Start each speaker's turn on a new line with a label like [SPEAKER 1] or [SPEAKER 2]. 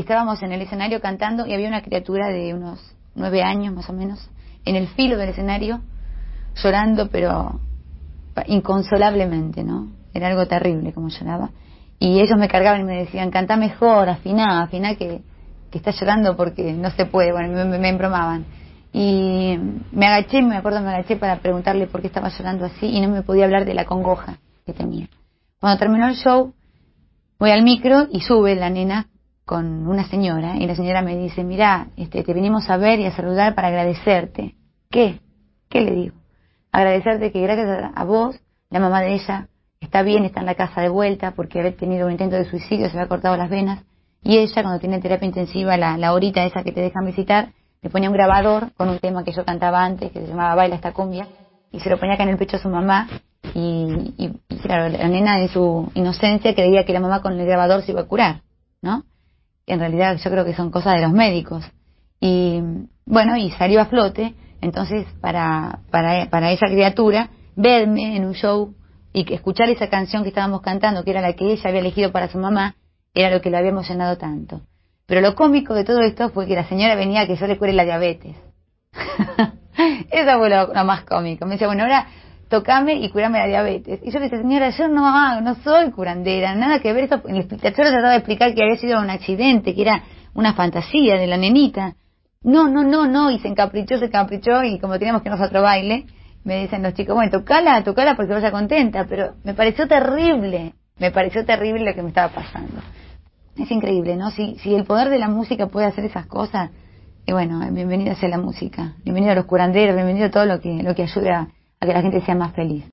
[SPEAKER 1] estábamos en el escenario cantando y había una criatura de unos 9 años más o menos en el filo del escenario llorando, pero inconsolablemente, ¿no? Era algo terrible como lloraba. Y ellos me cargaban y me decían, cantá mejor, afiná que estás llorando porque no se puede. Bueno, me embromaban. Y me agaché para preguntarle por qué estaba llorando así y no me podía hablar de la congoja que tenía. Cuando terminó el show, voy al micro y sube la nena con una señora y la señora me dice, mirá, te vinimos a ver y a saludar para agradecerte. ¿Qué? ¿Qué le digo? Agradecerte que gracias a vos, la mamá de ella está bien, está en la casa de vuelta porque había tenido un intento de suicidio, se había cortado las venas y ella cuando tiene terapia intensiva, la horita esa que te dejan visitar, le ponía un grabador con un tema que yo cantaba antes que se llamaba Baila esta cumbia y se lo ponía acá en el pecho a su mamá y claro, la nena en su inocencia creía que la mamá con el grabador se iba a curar, ¿no? En realidad yo creo que son cosas de los médicos y bueno, y salió a flote. Entonces para esa criatura verme en un show y que escuchar esa canción que estábamos cantando, que era la que ella había elegido para su mamá, era lo que lo había emocionado tanto. Pero lo cómico de todo esto fue que la señora venía a que yo le cure la diabetes. Eso fue lo más cómico. Me decía, bueno, ahora tocame y curame la diabetes. Y yo le decía, señora, yo no soy curandera, nada que ver. Esto, yo le trataba de explicar que había sido un accidente, que era una fantasía de la nenita. No, y se encaprichó, y como teníamos que irnos a otro baile, me dicen los chicos, bueno, tocala porque vaya contenta, pero me pareció terrible lo que me estaba pasando. Es increíble, ¿no? Si el poder de la música puede hacer esas cosas, y bueno, bienvenida sea la música, bienvenido a los curanderos, bienvenido a todo lo que ayude a que la gente sea más feliz.